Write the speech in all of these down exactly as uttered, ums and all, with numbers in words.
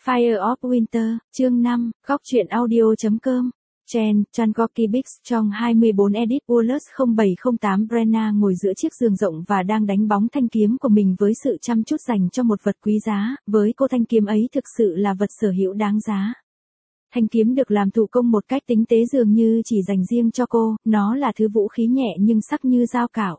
Fire of Winter, chương năm, góc truyện audio.com. Chen, Changoki Bix trong hai mươi bốn Edit Wallace không bảy không tám Brenna ngồi giữa chiếc giường rộng và đang đánh bóng thanh kiếm của mình với sự chăm chút dành cho một vật quý giá, với cô thanh kiếm ấy thực sự là vật sở hữu đáng giá. Thanh kiếm được làm thủ công một cách tinh tế dường như chỉ dành riêng cho cô, nó là thứ vũ khí nhẹ nhưng sắc như dao cạo.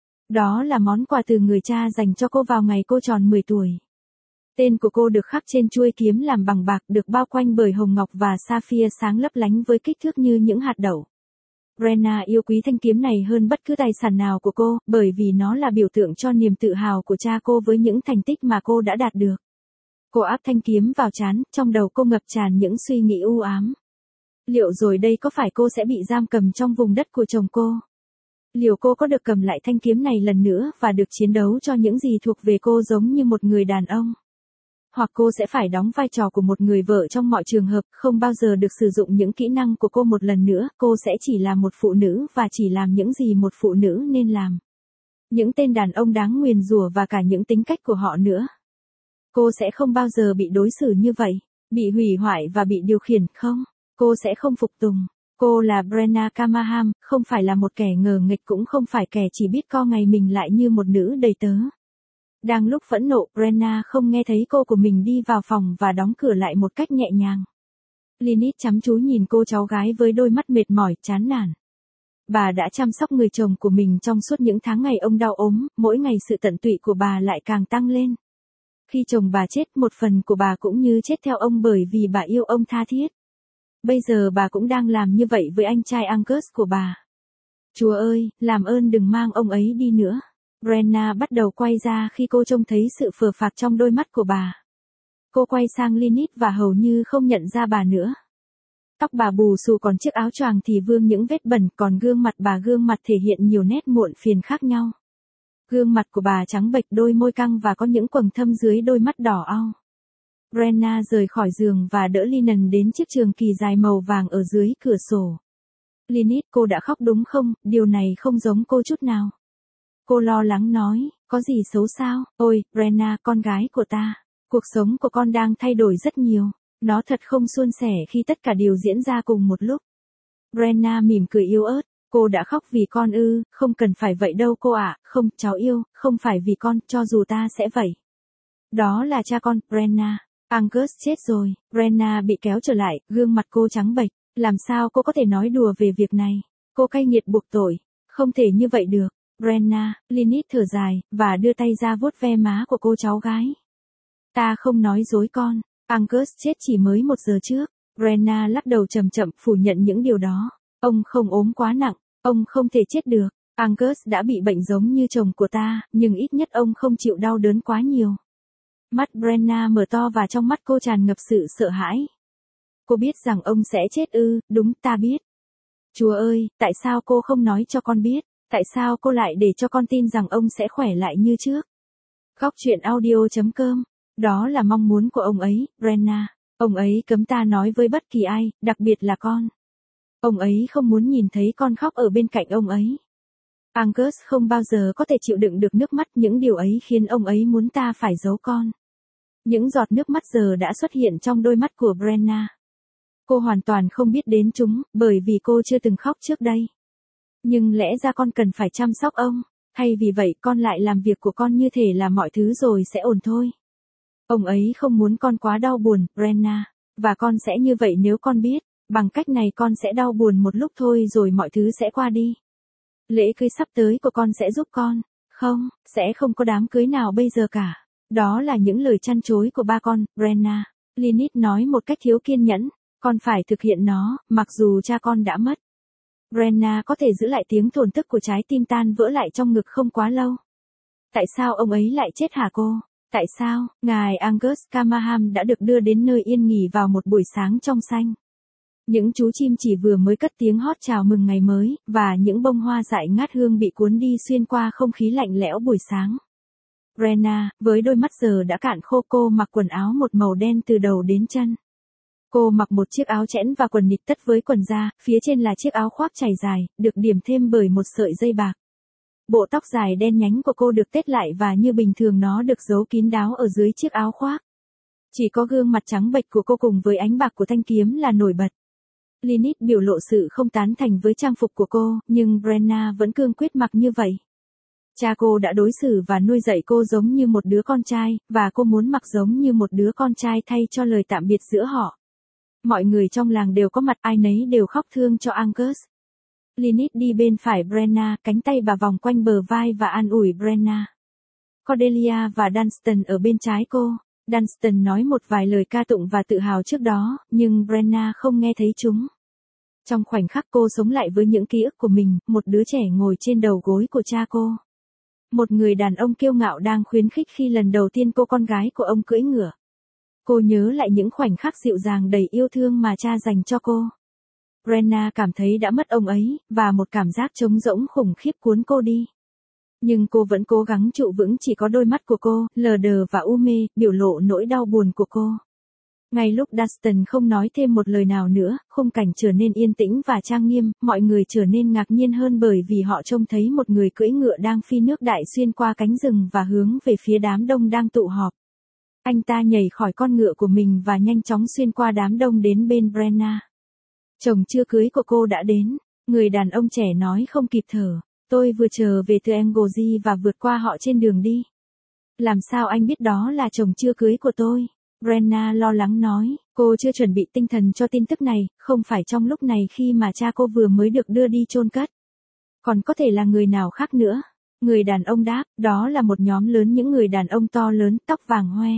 Đó là món quà từ người cha dành cho cô vào ngày cô tròn mười tuổi. Tên của cô được khắc trên chuôi kiếm làm bằng bạc, được bao quanh bởi hồng ngọc và sapphire sáng lấp lánh với kích thước như những hạt đậu. Brenna yêu quý thanh kiếm này hơn bất cứ tài sản nào của cô, bởi vì nó là biểu tượng cho niềm tự hào của cha cô với những thành tích mà cô đã đạt được. Cô áp thanh kiếm vào trán, trong đầu cô ngập tràn những suy nghĩ u ám. Liệu rồi đây có phải cô sẽ bị giam cầm trong vùng đất của chồng cô? Liệu cô có được cầm lại thanh kiếm này lần nữa và được chiến đấu cho những gì thuộc về cô giống như một người đàn ông? Hoặc cô sẽ phải đóng vai trò của một người vợ trong mọi trường hợp, không bao giờ được sử dụng những kỹ năng của cô một lần nữa, cô sẽ chỉ là một phụ nữ và chỉ làm những gì một phụ nữ nên làm. Những tên đàn ông đáng nguyền rủa và cả những tính cách của họ nữa. Cô sẽ không bao giờ bị đối xử như vậy, bị hủy hoại và bị điều khiển, không, cô sẽ không phục tùng. Cô là Brenna Camaham, không phải là một kẻ ngờ nghịch, cũng không phải kẻ chỉ biết co ngày mình lại như một nữ đầy tớ. Đang lúc phẫn nộ, Brenna không nghe thấy cô của mình đi vào phòng và đóng cửa lại một cách nhẹ nhàng. Lynette chăm chú nhìn cô cháu gái với đôi mắt mệt mỏi, chán nản. Bà đã chăm sóc người chồng của mình trong suốt những tháng ngày ông đau ốm, mỗi ngày sự tận tụy của bà lại càng tăng lên. Khi chồng bà chết, một phần của bà cũng như chết theo ông bởi vì bà yêu ông tha thiết. Bây giờ bà cũng đang làm như vậy với anh trai Angus của bà. Chúa ơi, làm ơn đừng mang ông ấy đi nữa. Brenna bắt đầu quay ra khi cô trông thấy sự phờ phạc trong đôi mắt của bà. Cô quay sang Lynette và hầu như không nhận ra bà nữa. Tóc bà bù xù, còn chiếc áo choàng thì vương những vết bẩn, còn gương mặt bà gương mặt thể hiện nhiều nét muộn phiền khác nhau. Gương mặt của bà trắng bệch, đôi môi căng và có những quầng thâm dưới đôi mắt đỏ au. Brenna rời khỏi giường và đỡ Linen đến chiếc trường kỳ dài màu vàng ở dưới cửa sổ. Lynette, cô đã khóc đúng không? Điều này không giống cô chút nào. Cô lo lắng nói, có gì xấu sao? Ôi, Brenna, con gái của ta, cuộc sống của con đang thay đổi rất nhiều. Nó thật không suôn sẻ khi tất cả đều diễn ra cùng một lúc. Brenna mỉm cười yếu ớt, cô đã khóc vì con ư? Không cần phải vậy đâu cô ạ, không, cháu yêu, không phải vì con, cho dù ta sẽ vậy. Đó là cha con, Brenna. Angus chết rồi. Brenna bị kéo trở lại, gương mặt cô trắng bệch. Làm sao cô có thể nói đùa về việc này? Cô cay nghiệt buộc tội. Không thể như vậy được. Brenna, Lynette thở dài, và đưa tay ra vuốt ve má của cô cháu gái. Ta không nói dối con. Angus chết chỉ mới một giờ trước. Brenna lắc đầu chậm chậm, phủ nhận những điều đó. Ông không ốm quá nặng. Ông không thể chết được. Angus đã bị bệnh giống như chồng của ta, nhưng ít nhất ông không chịu đau đớn quá nhiều. Mắt Brenna mở to và trong mắt cô tràn ngập sự sợ hãi. Cô biết rằng ông sẽ chết ư? Đúng, ta biết. Chúa ơi, tại sao cô không nói cho con biết? Tại sao cô lại để cho con tin rằng ông sẽ khỏe lại như trước? Góc truyện audio.com. Đó là mong muốn của ông ấy, Brenna. Ông ấy cấm ta nói với bất kỳ ai, đặc biệt là con. Ông ấy không muốn nhìn thấy con khóc ở bên cạnh ông ấy. Angus không bao giờ có thể chịu đựng được nước mắt, những điều ấy khiến ông ấy muốn ta phải giấu con. Những giọt nước mắt giờ đã xuất hiện trong đôi mắt của Brenna. Cô hoàn toàn không biết đến chúng, bởi vì cô chưa từng khóc trước đây. Nhưng lẽ ra con cần phải chăm sóc ông, hay vì vậy con lại làm việc của con như thể là mọi thứ rồi sẽ ổn thôi. Ông ấy không muốn con quá đau buồn, Brenna, và con sẽ như vậy nếu con biết, bằng cách này con sẽ đau buồn một lúc thôi rồi mọi thứ sẽ qua đi. Lễ cưới sắp tới của con sẽ giúp con, không, sẽ không có đám cưới nào bây giờ cả. Đó là những lời chăn chối của ba con, Brenna. Lynette nói một cách thiếu kiên nhẫn, con phải thực hiện nó, mặc dù cha con đã mất. Brenna có thể giữ lại tiếng thổn thức của trái tim tan vỡ lại trong ngực không quá lâu. Tại sao ông ấy lại chết hả cô? Tại sao, ngài Angus Camaham đã được đưa đến nơi yên nghỉ vào một buổi sáng trong xanh? Những chú chim chỉ vừa mới cất tiếng hót chào mừng ngày mới, và những bông hoa dại ngát hương bị cuốn đi xuyên qua không khí lạnh lẽo buổi sáng. Brenna, với đôi mắt giờ đã cạn khô, cô mặc quần áo một màu đen từ đầu đến chân. Cô mặc một chiếc áo chẽn và quần nịt tất với quần da, phía trên là chiếc áo khoác trải dài, được điểm thêm bởi một sợi dây bạc. Bộ tóc dài đen nhánh của cô được tết lại và như bình thường nó được giấu kín đáo ở dưới chiếc áo khoác. Chỉ có gương mặt trắng bệch của cô cùng với ánh bạc của thanh kiếm là nổi bật. Lynette biểu lộ sự không tán thành với trang phục của cô, nhưng Brenna vẫn cương quyết mặc như vậy. Cha cô đã đối xử và nuôi dạy cô giống như một đứa con trai, và cô muốn mặc giống như một đứa con trai thay cho lời tạm biệt giữa họ. Mọi người trong làng đều có mặt, ai nấy đều khóc thương cho Angus. Lynette đi bên phải Brenna, cánh tay bà vòng quanh bờ vai và an ủi Brenna. Cordelia và Dunstan ở bên trái cô. Dunstan nói một vài lời ca tụng và tự hào trước đó, nhưng Brenna không nghe thấy chúng. Trong khoảnh khắc cô sống lại với những ký ức của mình, một đứa trẻ ngồi trên đầu gối của cha cô. Một người đàn ông kiêu ngạo đang khuyến khích khi lần đầu tiên cô con gái của ông cưỡi ngựa. Cô nhớ lại những khoảnh khắc dịu dàng đầy yêu thương mà cha dành cho cô. Brenna cảm thấy đã mất ông ấy, và một cảm giác trống rỗng khủng khiếp cuốn cô đi. Nhưng cô vẫn cố gắng trụ vững, chỉ có đôi mắt của cô, lờ đờ và u mê, biểu lộ nỗi đau buồn của cô. Ngay lúc Dunstan không nói thêm một lời nào nữa, khung cảnh trở nên yên tĩnh và trang nghiêm, mọi người trở nên ngạc nhiên hơn bởi vì họ trông thấy một người cưỡi ngựa đang phi nước đại xuyên qua cánh rừng và hướng về phía đám đông đang tụ họp. Anh ta nhảy khỏi con ngựa của mình và nhanh chóng xuyên qua đám đông đến bên Brenna. Chồng chưa cưới của cô đã đến, người đàn ông trẻ nói không kịp thở. Tôi vừa trở về từ Anglesey và vượt qua họ trên đường đi. Làm sao anh biết đó là chồng chưa cưới của tôi? Brenna lo lắng nói, cô chưa chuẩn bị tinh thần cho tin tức này, không phải trong lúc này khi mà cha cô vừa mới được đưa đi chôn cất. Còn có thể là người nào khác nữa. Người đàn ông đáp, đó là một nhóm lớn những người đàn ông to lớn, tóc vàng hoe.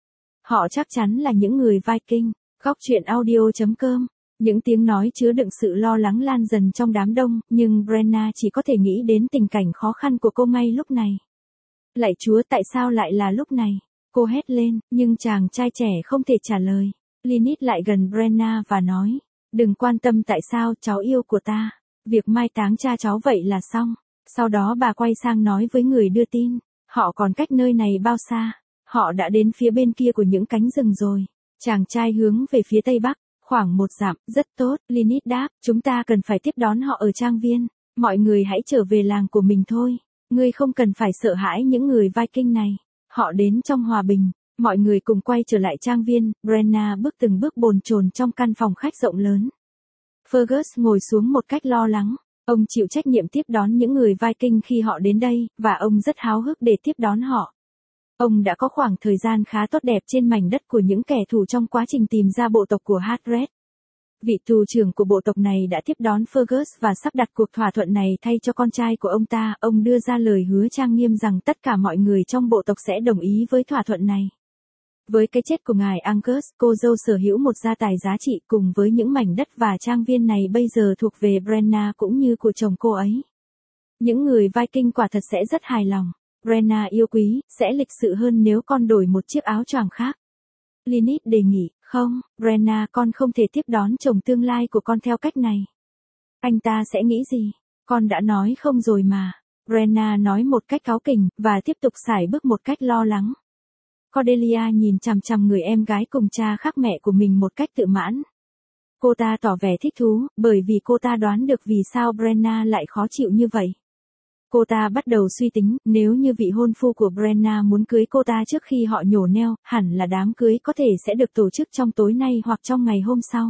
Họ chắc chắn là những người Viking. Góc truyện audio chấm com. Những tiếng nói chứa đựng sự lo lắng lan dần trong đám đông, nhưng Brenna chỉ có thể nghĩ đến tình cảnh khó khăn của cô ngay lúc này. Lạy Chúa, tại sao lại là lúc này? Cô hét lên, nhưng chàng trai trẻ không thể trả lời. Lynette lại gần Brenna và nói, đừng quan tâm tại sao, cháu yêu của ta. Việc mai táng cha cháu vậy là xong. Sau đó bà quay sang nói với người đưa tin, họ còn cách nơi này bao xa? Họ đã đến phía bên kia của những cánh rừng rồi. Chàng trai hướng về phía tây bắc. Khoảng một dặm, rất tốt, Lynette đáp, chúng ta cần phải tiếp đón họ ở trang viên. Mọi người hãy trở về làng của mình thôi. Ngươi không cần phải sợ hãi những người Viking này. Họ đến trong hòa bình. Mọi người cùng quay trở lại trang viên, Brenna bước từng bước bồn chồn trong căn phòng khách rộng lớn. Fergus ngồi xuống một cách lo lắng. Ông chịu trách nhiệm tiếp đón những người Viking khi họ đến đây, và ông rất háo hức để tiếp đón họ. Ông đã có khoảng thời gian khá tốt đẹp trên mảnh đất của những kẻ thù trong quá trình tìm ra bộ tộc của Hardred. Vị tù trưởng của bộ tộc này đã tiếp đón Fergus và sắp đặt cuộc thỏa thuận này thay cho con trai của ông ta. Ông đưa ra lời hứa trang nghiêm rằng tất cả mọi người trong bộ tộc sẽ đồng ý với thỏa thuận này. Với cái chết của ngài Angus, cô dâu sở hữu một gia tài giá trị cùng với những mảnh đất và trang viên này bây giờ thuộc về Brenna cũng như của chồng cô ấy. Những người Viking quả thật sẽ rất hài lòng. Brenna yêu quý, sẽ lịch sự hơn nếu con đổi một chiếc áo choàng khác. Lynette đề nghị, không, Brenna, con không thể tiếp đón chồng tương lai của con theo cách này. Anh ta sẽ nghĩ gì? Con đã nói không rồi mà. Brenna nói một cách cáu kỉnh, và tiếp tục sải bước một cách lo lắng. Cordelia nhìn chằm chằm người em gái cùng cha khác mẹ của mình một cách tự mãn. Cô ta tỏ vẻ thích thú, bởi vì cô ta đoán được vì sao Brenna lại khó chịu như vậy. Cô ta bắt đầu suy tính, nếu như vị hôn phu của Brenna muốn cưới cô ta trước khi họ nhổ neo, hẳn là đám cưới có thể sẽ được tổ chức trong tối nay hoặc trong ngày hôm sau.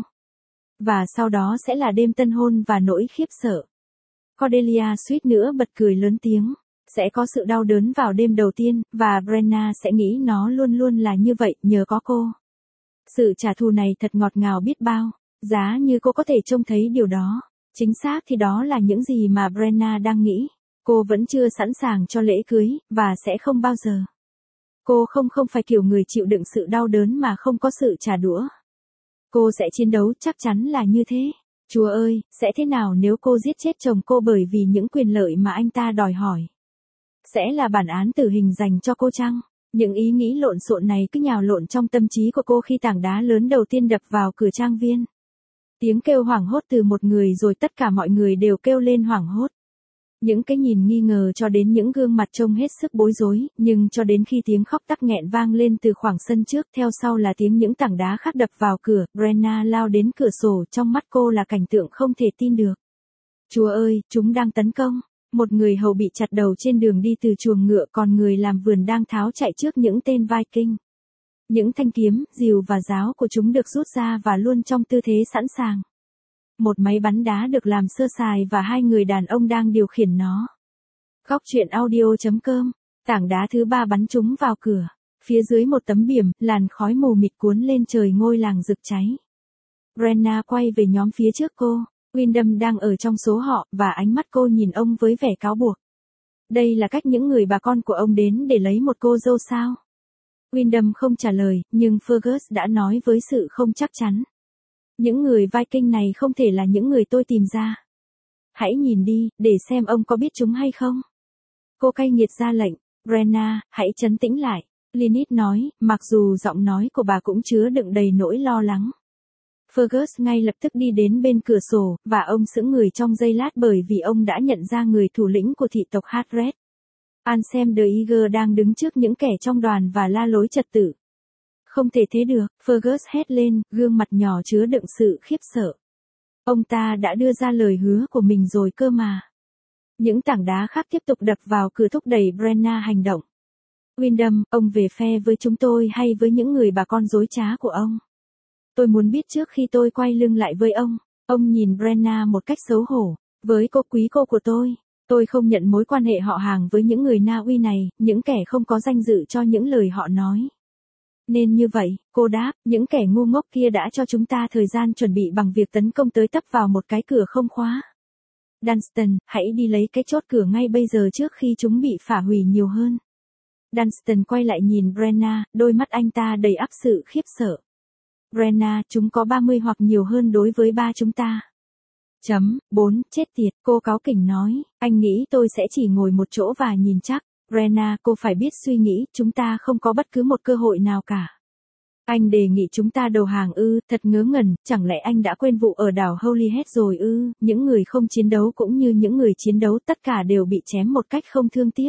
Và sau đó sẽ là đêm tân hôn và nỗi khiếp sợ. Cordelia suýt nữa bật cười lớn tiếng. Sẽ có sự đau đớn vào đêm đầu tiên, và Brenna sẽ nghĩ nó luôn luôn là như vậy, nhờ có cô. Sự trả thù này thật ngọt ngào biết bao, giá như cô có thể trông thấy điều đó. Chính xác thì đó là những gì mà Brenna đang nghĩ. Cô vẫn chưa sẵn sàng cho lễ cưới, và sẽ không bao giờ. Cô không không phải kiểu người chịu đựng sự đau đớn mà không có sự trả đũa. Cô sẽ chiến đấu, chắc chắn là như thế. Chúa ơi, sẽ thế nào nếu cô giết chết chồng cô bởi vì những quyền lợi mà anh ta đòi hỏi? Sẽ là bản án tử hình dành cho cô chăng? Những ý nghĩ lộn xộn này cứ nhào lộn trong tâm trí của cô khi tảng đá lớn đầu tiên đập vào cửa trang viên. Tiếng kêu hoảng hốt từ một người rồi tất cả mọi người đều kêu lên hoảng hốt. Những cái nhìn nghi ngờ cho đến những gương mặt trông hết sức bối rối, nhưng cho đến khi tiếng khóc tắc nghẹn vang lên từ khoảng sân trước, theo sau là tiếng những tảng đá khác đập vào cửa, Brenna lao đến cửa sổ, trong mắt cô là cảnh tượng không thể tin được. Chúa ơi, chúng đang tấn công. Một người hầu bị chặt đầu trên đường đi từ chuồng ngựa, còn người làm vườn đang tháo chạy trước những tên Viking. Những thanh kiếm, rìu và giáo của chúng được rút ra và luôn trong tư thế sẵn sàng. Một máy bắn đá được làm sơ sài và hai người đàn ông đang điều khiển nó. Góc truyện audio chấm com. Tảng đá thứ ba bắn chúng vào cửa. Phía dưới một tấm biển, làn khói mù mịt cuốn lên trời, ngôi làng rực cháy. Brenna quay về nhóm phía trước cô. Wyndham đang ở trong số họ, và ánh mắt cô nhìn ông với vẻ cáo buộc. Đây là cách những người bà con của ông đến để lấy một cô dâu sao? Wyndham không trả lời, nhưng Fergus đã nói với sự không chắc chắn. Những người Viking này không thể là những người tôi tìm ra. Hãy nhìn đi, để xem ông có biết chúng hay không. Cô cay nghiệt ra lệnh. Brenna, hãy trấn tĩnh lại. Lynette nói, mặc dù giọng nói của bà cũng chứa đựng đầy nỗi lo lắng. Fergus ngay lập tức đi đến bên cửa sổ, và ông sững người trong giây lát bởi vì ông đã nhận ra người thủ lĩnh của thị tộc Hardred. Ansem the Eager đang đứng trước những kẻ trong đoàn và la lối trật tự. Không thể thế được, Fergus hét lên, gương mặt nhỏ chứa đựng sự khiếp sợ. Ông ta đã đưa ra lời hứa của mình rồi cơ mà. Những tảng đá khác tiếp tục đập vào cửa thúc đẩy Brenna hành động. Wyndham, ông về phe với chúng tôi hay với những người bà con dối trá của ông? Tôi muốn biết trước khi tôi quay lưng lại với ông. Ông nhìn Brenna một cách xấu hổ. Với cô quý cô của tôi, tôi không nhận mối quan hệ họ hàng với những người Na Uy này, những kẻ không có danh dự cho những lời họ nói. Nên như vậy, cô đáp, những kẻ ngu ngốc kia đã cho chúng ta thời gian chuẩn bị bằng việc tấn công tới tấp vào một cái cửa không khóa. Dunstan, hãy đi lấy cái chốt cửa ngay bây giờ trước khi chúng bị phá hủy nhiều hơn. Dunstan quay lại nhìn Brenna, đôi mắt anh ta đầy ắp sự khiếp sợ. Brenna, chúng có ba mươi hoặc nhiều hơn đối với ba chúng ta. Chấm, bốn, chết tiệt, cô cáu kỉnh nói, anh nghĩ tôi sẽ chỉ ngồi một chỗ và nhìn chắc. Brenna, cô phải biết suy nghĩ, chúng ta không có bất cứ một cơ hội nào cả. Anh đề nghị chúng ta đầu hàng ư, thật ngớ ngẩn, chẳng lẽ anh đã quên vụ ở đảo Holyhead rồi ư, những người không chiến đấu cũng như những người chiến đấu tất cả đều bị chém một cách không thương tiếc.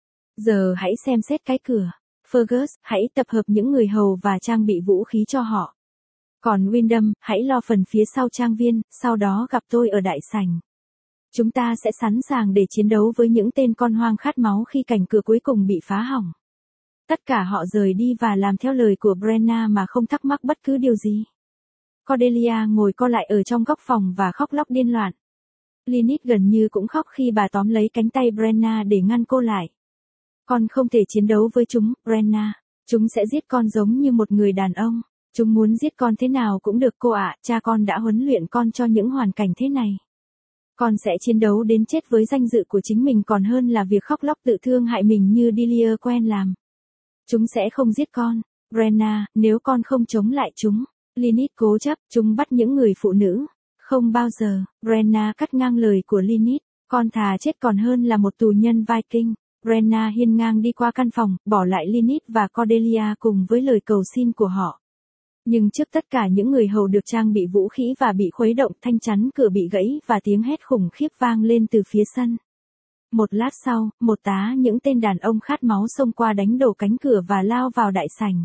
Giờ hãy xem xét cái cửa. Fergus, hãy tập hợp những người hầu và trang bị vũ khí cho họ. Còn Wyndham, hãy lo phần phía sau trang viên, sau đó gặp tôi ở đại sảnh. Chúng ta sẽ sẵn sàng để chiến đấu với những tên con hoang khát máu khi cảnh cửa cuối cùng bị phá hỏng. Tất cả họ rời đi và làm theo lời của Brenna mà không thắc mắc bất cứ điều gì. Cordelia ngồi co lại ở trong góc phòng và khóc lóc điên loạn. Lynette gần như cũng khóc khi bà tóm lấy cánh tay Brenna để ngăn cô lại. Con không thể chiến đấu với chúng, Brenna. Chúng sẽ giết con giống như một người đàn ông. Chúng muốn giết con thế nào cũng được cô ạ, cha con đã huấn luyện con cho những hoàn cảnh thế này. Con sẽ chiến đấu đến chết với danh dự của chính mình còn hơn là việc khóc lóc tự thương hại mình như Delia quen làm. Chúng sẽ không giết con, Brenna, nếu con không chống lại chúng. Lynette cố chấp, chúng bắt những người phụ nữ. Không bao giờ, Brenna cắt ngang lời của Lynette, con thà chết còn hơn là một tù nhân Viking. Brenna hiên ngang đi qua căn phòng, bỏ lại Lynette và Cordelia cùng với lời cầu xin của họ. Nhưng trước tất cả những người hầu được trang bị vũ khí và bị khuấy động, thanh chắn cửa bị gãy và tiếng hét khủng khiếp vang lên từ phía sân. Một lát sau, một tá những tên đàn ông khát máu xông qua đánh đổ cánh cửa và lao vào đại sảnh.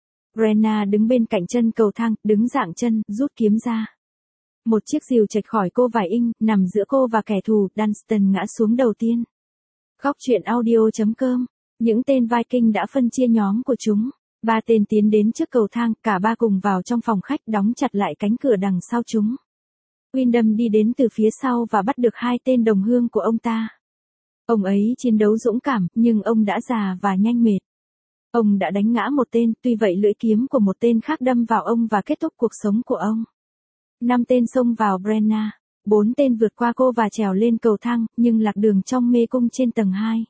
Brenna đứng bên cạnh chân cầu thang, đứng dạng chân, rút kiếm ra. Một chiếc rìu chệch khỏi cô vài inch, nằm giữa cô và kẻ thù, Dunstan ngã xuống đầu tiên. Góc truyện audio chấm com. Những tên Viking đã phân chia nhóm của chúng. Ba tên tiến đến trước cầu thang, cả ba cùng vào trong phòng khách đóng chặt lại cánh cửa đằng sau chúng. Wyndham đi đến từ phía sau và bắt được hai tên đồng hương của ông ta. Ông ấy chiến đấu dũng cảm, nhưng ông đã già và nhanh mệt. Ông đã đánh ngã một tên, tuy vậy lưỡi kiếm của một tên khác đâm vào ông và kết thúc cuộc sống của ông. Năm tên xông vào Brenna. Bốn tên vượt qua cô và trèo lên cầu thang, nhưng lạc đường trong mê cung trên tầng hai.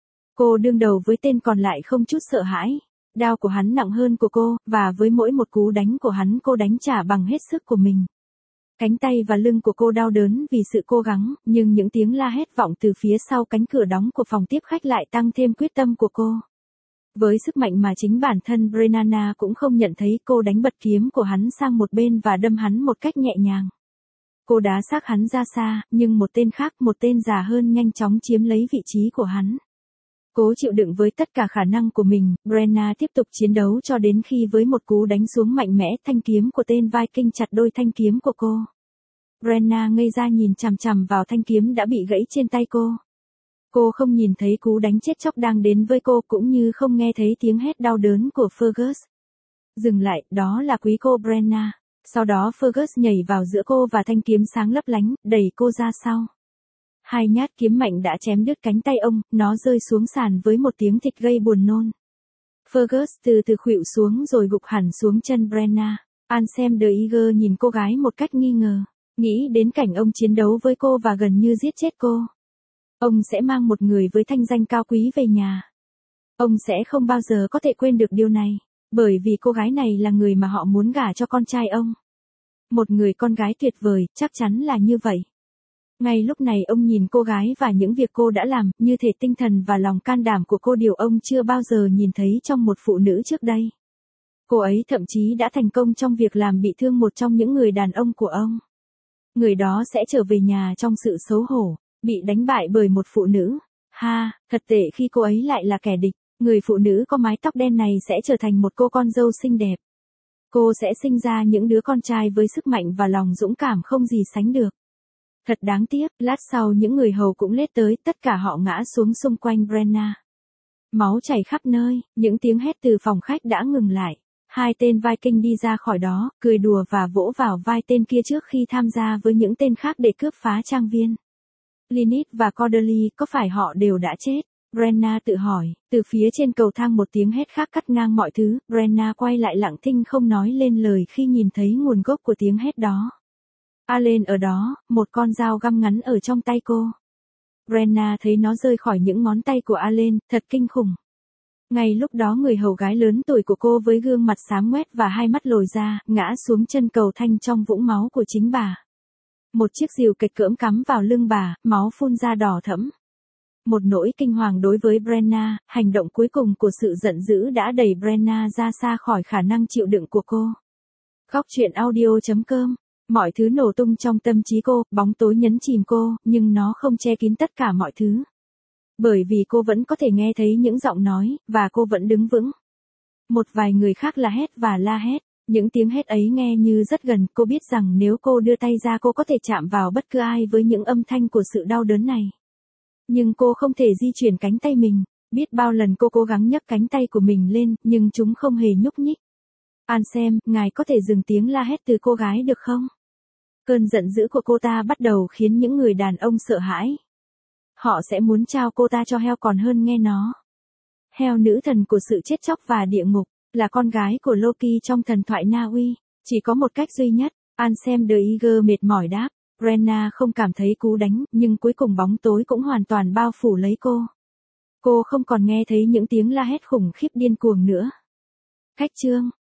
Cô đương đầu với tên còn lại không chút sợ hãi. Đao của hắn nặng hơn của cô, và với mỗi một cú đánh của hắn cô đánh trả bằng hết sức của mình. Cánh tay và lưng của cô đau đớn vì sự cố gắng, nhưng những tiếng la hét vọng từ phía sau cánh cửa đóng của phòng tiếp khách lại tăng thêm quyết tâm của cô. Với sức mạnh mà chính bản thân Brenna cũng không nhận thấy, cô đánh bật kiếm của hắn sang một bên và đâm hắn một cách nhẹ nhàng. Cô đá xác hắn ra xa, nhưng một tên khác, một tên già hơn nhanh chóng chiếm lấy vị trí của hắn. Cố chịu đựng với tất cả khả năng của mình, Brenna tiếp tục chiến đấu cho đến khi với một cú đánh xuống mạnh mẽ, thanh kiếm của tên Viking chặt đôi thanh kiếm của cô. Brenna ngây ra nhìn chằm chằm vào thanh kiếm đã bị gãy trên tay cô. Cô không nhìn thấy cú đánh chết chóc đang đến với cô cũng như không nghe thấy tiếng hét đau đớn của Fergus. Dừng lại, đó là quý cô Brenna. Sau đó Fergus nhảy vào giữa cô và thanh kiếm sáng lấp lánh, đẩy cô ra sau. Hai nhát kiếm mạnh đã chém đứt cánh tay ông, nó rơi xuống sàn với một tiếng thịt gây buồn nôn. Fergus từ từ khuỵu xuống rồi gục hẳn xuống chân Brenna. Ansem de Eager nhìn cô gái một cách nghi ngờ, nghĩ đến cảnh ông chiến đấu với cô và gần như giết chết cô. Ông sẽ mang một người với thanh danh cao quý về nhà. Ông sẽ không bao giờ có thể quên được điều này, bởi vì cô gái này là người mà họ muốn gả cho con trai ông. Một người con gái tuyệt vời, chắc chắn là như vậy. Ngay lúc này ông nhìn cô gái và những việc cô đã làm, như thể tinh thần và lòng can đảm của cô điều ông chưa bao giờ nhìn thấy trong một phụ nữ trước đây. Cô ấy thậm chí đã thành công trong việc làm bị thương một trong những người đàn ông của ông. Người đó sẽ trở về nhà trong sự xấu hổ, bị đánh bại bởi một phụ nữ. Ha, thật tệ khi cô ấy lại là kẻ địch. Người phụ nữ có mái tóc đen này sẽ trở thành một cô con dâu xinh đẹp. Cô sẽ sinh ra những đứa con trai với sức mạnh và lòng dũng cảm không gì sánh được. Thật đáng tiếc, lát sau những người hầu cũng lết tới, tất cả họ ngã xuống xung quanh Brenna. Máu chảy khắp nơi, những tiếng hét từ phòng khách đã ngừng lại. Hai tên Viking đi ra khỏi đó, cười đùa và vỗ vào vai tên kia trước khi tham gia với những tên khác để cướp phá trang viên. Lynette và Cordelia, có phải họ đều đã chết? Brenna tự hỏi. Từ phía trên cầu thang một tiếng hét khác cắt ngang mọi thứ. Brenna quay lại lặng thinh không nói lên lời khi nhìn thấy nguồn gốc của tiếng hét đó. Allen ở đó, một con dao găm ngắn ở trong tay cô. Brenna thấy nó rơi khỏi những ngón tay của Allen, thật kinh khủng. Ngay lúc đó người hầu gái lớn tuổi của cô với gương mặt xám ngoét và hai mắt lồi ra, ngã xuống chân cầu thang trong vũng máu của chính bà. Một chiếc rìu kịch cỡm cắm vào lưng bà, máu phun ra đỏ thẫm. Một nỗi kinh hoàng đối với Brenna, hành động cuối cùng của sự giận dữ đã đẩy Brenna ra xa khỏi khả năng chịu đựng của cô. Góc truyện audio chấm com. Mọi thứ nổ tung trong tâm trí cô, bóng tối nhấn chìm cô, nhưng nó không che kín tất cả mọi thứ. Bởi vì cô vẫn có thể nghe thấy những giọng nói, và cô vẫn đứng vững. Một vài người khác la hét và la hét. Những tiếng hét ấy nghe như rất gần, cô biết rằng nếu cô đưa tay ra cô có thể chạm vào bất cứ ai với những âm thanh của sự đau đớn này. Nhưng cô không thể di chuyển cánh tay mình, biết bao lần cô cố gắng nhấc cánh tay của mình lên, nhưng chúng không hề nhúc nhích. Ansem, ngài có thể dừng tiếng la hét từ cô gái được không? Cơn giận dữ của cô ta bắt đầu khiến những người đàn ông sợ hãi. Họ sẽ muốn trao cô ta cho heo còn hơn nghe nó. Heo nữ thần của sự chết chóc và địa ngục, là con gái của Loki trong thần thoại Na Uy. Chỉ có một cách duy nhất, Ansem de Eager mệt mỏi đáp. Brenna không cảm thấy cú đánh, nhưng cuối cùng bóng tối cũng hoàn toàn bao phủ lấy cô. Cô không còn nghe thấy những tiếng la hét khủng khiếp điên cuồng nữa. Cách chương